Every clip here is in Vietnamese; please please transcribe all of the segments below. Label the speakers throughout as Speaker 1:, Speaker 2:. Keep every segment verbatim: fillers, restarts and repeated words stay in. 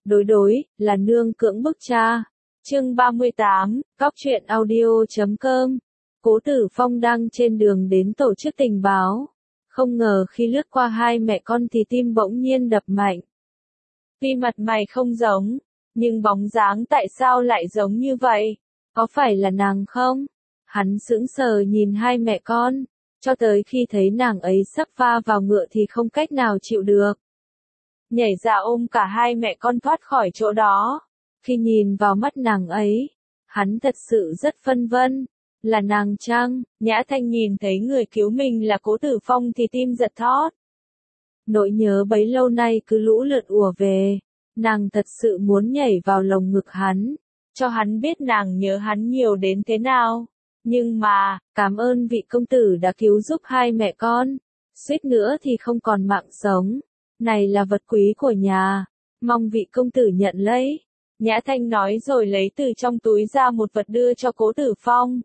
Speaker 1: Đối đối, là nương cưỡng bức cha. Chương ba mươi tám, cóc truyện audio chấm com. Cố Tử Phong đang trên đường đến tổ chức tình báo. Không ngờ khi lướt qua hai mẹ con thì tim bỗng nhiên đập mạnh. Tuy mặt mày không giống, nhưng bóng dáng tại sao lại giống như vậy? Có phải là nàng không? Hắn sững sờ nhìn hai mẹ con, cho tới khi thấy nàng ấy sắp va vào ngựa thì không cách nào chịu được. Nhảy ra ôm cả hai mẹ con thoát khỏi chỗ đó. Khi nhìn vào mắt nàng ấy, hắn thật sự rất phân vân. Là nàng chăng? Nhã Thanh nhìn thấy người cứu mình là Cố Tử Phong thì tim giật thót. Nỗi nhớ bấy lâu nay cứ lũ lượt ùa về. Nàng thật sự muốn nhảy vào lồng ngực hắn, cho hắn biết nàng nhớ hắn nhiều đến thế nào. Nhưng mà, cảm ơn vị công tử đã cứu giúp hai mẹ con. Suýt nữa thì không còn mạng sống. Này là vật quý của nhà, mong vị công tử nhận lấy. Nhã Thanh nói rồi lấy từ trong túi ra một vật đưa cho Cố Tử Phong.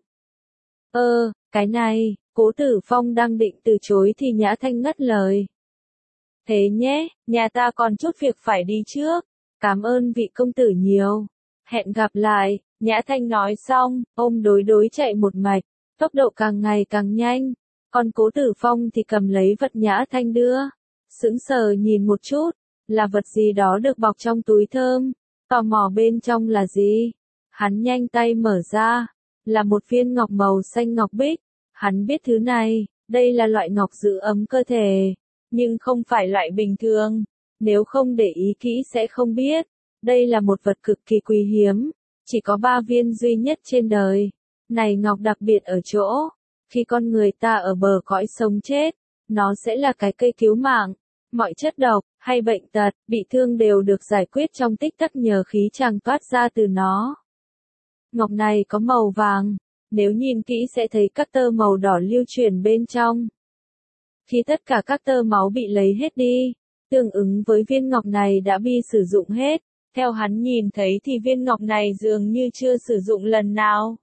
Speaker 1: Ơ, cái này, Cố Tử Phong đang định từ chối thì Nhã Thanh ngắt lời. Thế nhé, nhà ta còn chút việc phải đi trước. Cảm ơn vị công tử nhiều. Hẹn gặp lại. Nhã Thanh nói xong, ôm đối đối chạy một mạch, tốc độ càng ngày càng nhanh. Còn Cố Tử Phong thì cầm lấy vật Nhã Thanh đưa. Sững sờ nhìn một chút, là vật gì đó được bọc trong túi thơm. Tò mò bên trong là gì? Hắn nhanh tay mở ra, là một viên ngọc màu xanh ngọc bích. Hắn biết thứ này, đây là loại ngọc giữ ấm cơ thể, nhưng không phải loại bình thường. Nếu không để ý kỹ sẽ không biết. Đây là một vật cực kỳ quý hiếm, chỉ có ba viên duy nhất trên đời. Này ngọc đặc biệt ở chỗ, khi con người ta ở bờ cõi sống chết, nó sẽ là cái cây cứu mạng. Mọi chất độc, hay bệnh tật, bị thương đều được giải quyết trong tích tắc nhờ khí tràng toát ra từ nó. Ngọc này có màu vàng, nếu nhìn kỹ sẽ thấy các tơ màu đỏ lưu chuyển bên trong. Khi tất cả các tơ máu bị lấy hết đi, tương ứng với viên ngọc này đã bị sử dụng hết. Theo hắn nhìn thấy thì viên ngọc này dường như chưa sử dụng lần nào.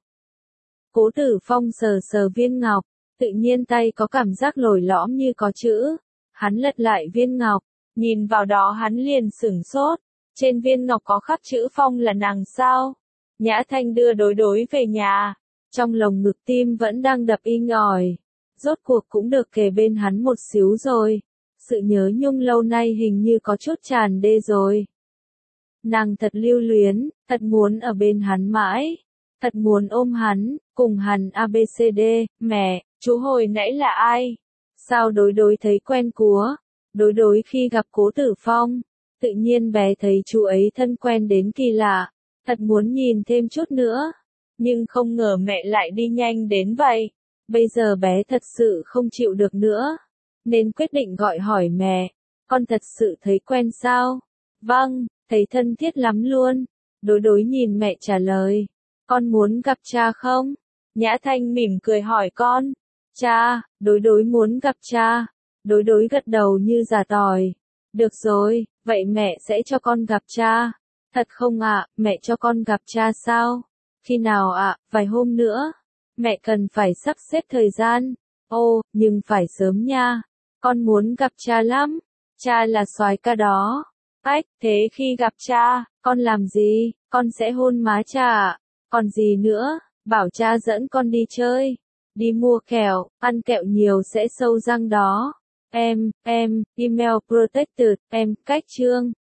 Speaker 1: Cố Tử Phong sờ sờ viên ngọc, tự nhiên tay có cảm giác lồi lõm như có chữ. Hắn lật lại viên ngọc, nhìn vào đó hắn liền sửng sốt. Trên viên ngọc có khắc chữ Phong là nàng sao? Nhã Thanh đưa đối đối về nhà. Trong lồng ngực tim vẫn đang đập inh ỏi. Rốt cuộc cũng được kề bên hắn một xíu rồi. Sự nhớ nhung lâu nay hình như có chút tràn đê rồi. Nàng thật lưu luyến, thật muốn ở bên hắn mãi. Thật muốn ôm hắn, cùng hắn a bê xê đê, mẹ, chú hồi nãy là ai? Sao đối đối thấy quen cúa? Đối đối khi gặp Cố Tử Phong, tự nhiên bé thấy chú ấy thân quen đến kỳ lạ. Thật muốn nhìn thêm chút nữa. Nhưng không ngờ mẹ lại đi nhanh đến vậy. Bây giờ bé thật sự không chịu được nữa. Nên quyết định gọi hỏi mẹ. Con thật sự thấy quen sao? Vâng, thấy thân thiết lắm luôn. Đối đối nhìn mẹ trả lời. Con muốn gặp cha không? Nhã Thanh mỉm cười hỏi con. Cha, đối đối muốn gặp cha. Đối đối gật đầu như giả tỏi. Được rồi, vậy mẹ sẽ cho con gặp cha. Thật không ạ, mẹ cho con gặp cha sao? Khi nào ạ, vài hôm nữa. Mẹ cần phải sắp xếp thời gian. Ô, nhưng phải sớm nha. Con muốn gặp cha lắm. Cha là soái ca đó. Ách, thế khi gặp cha, con làm gì? Con sẽ hôn má cha ạ. Còn gì nữa? Bảo cha dẫn con đi chơi. Đi mua kẹo, ăn kẹo nhiều sẽ sâu răng đó. Em, em, email protected, em, cách chương.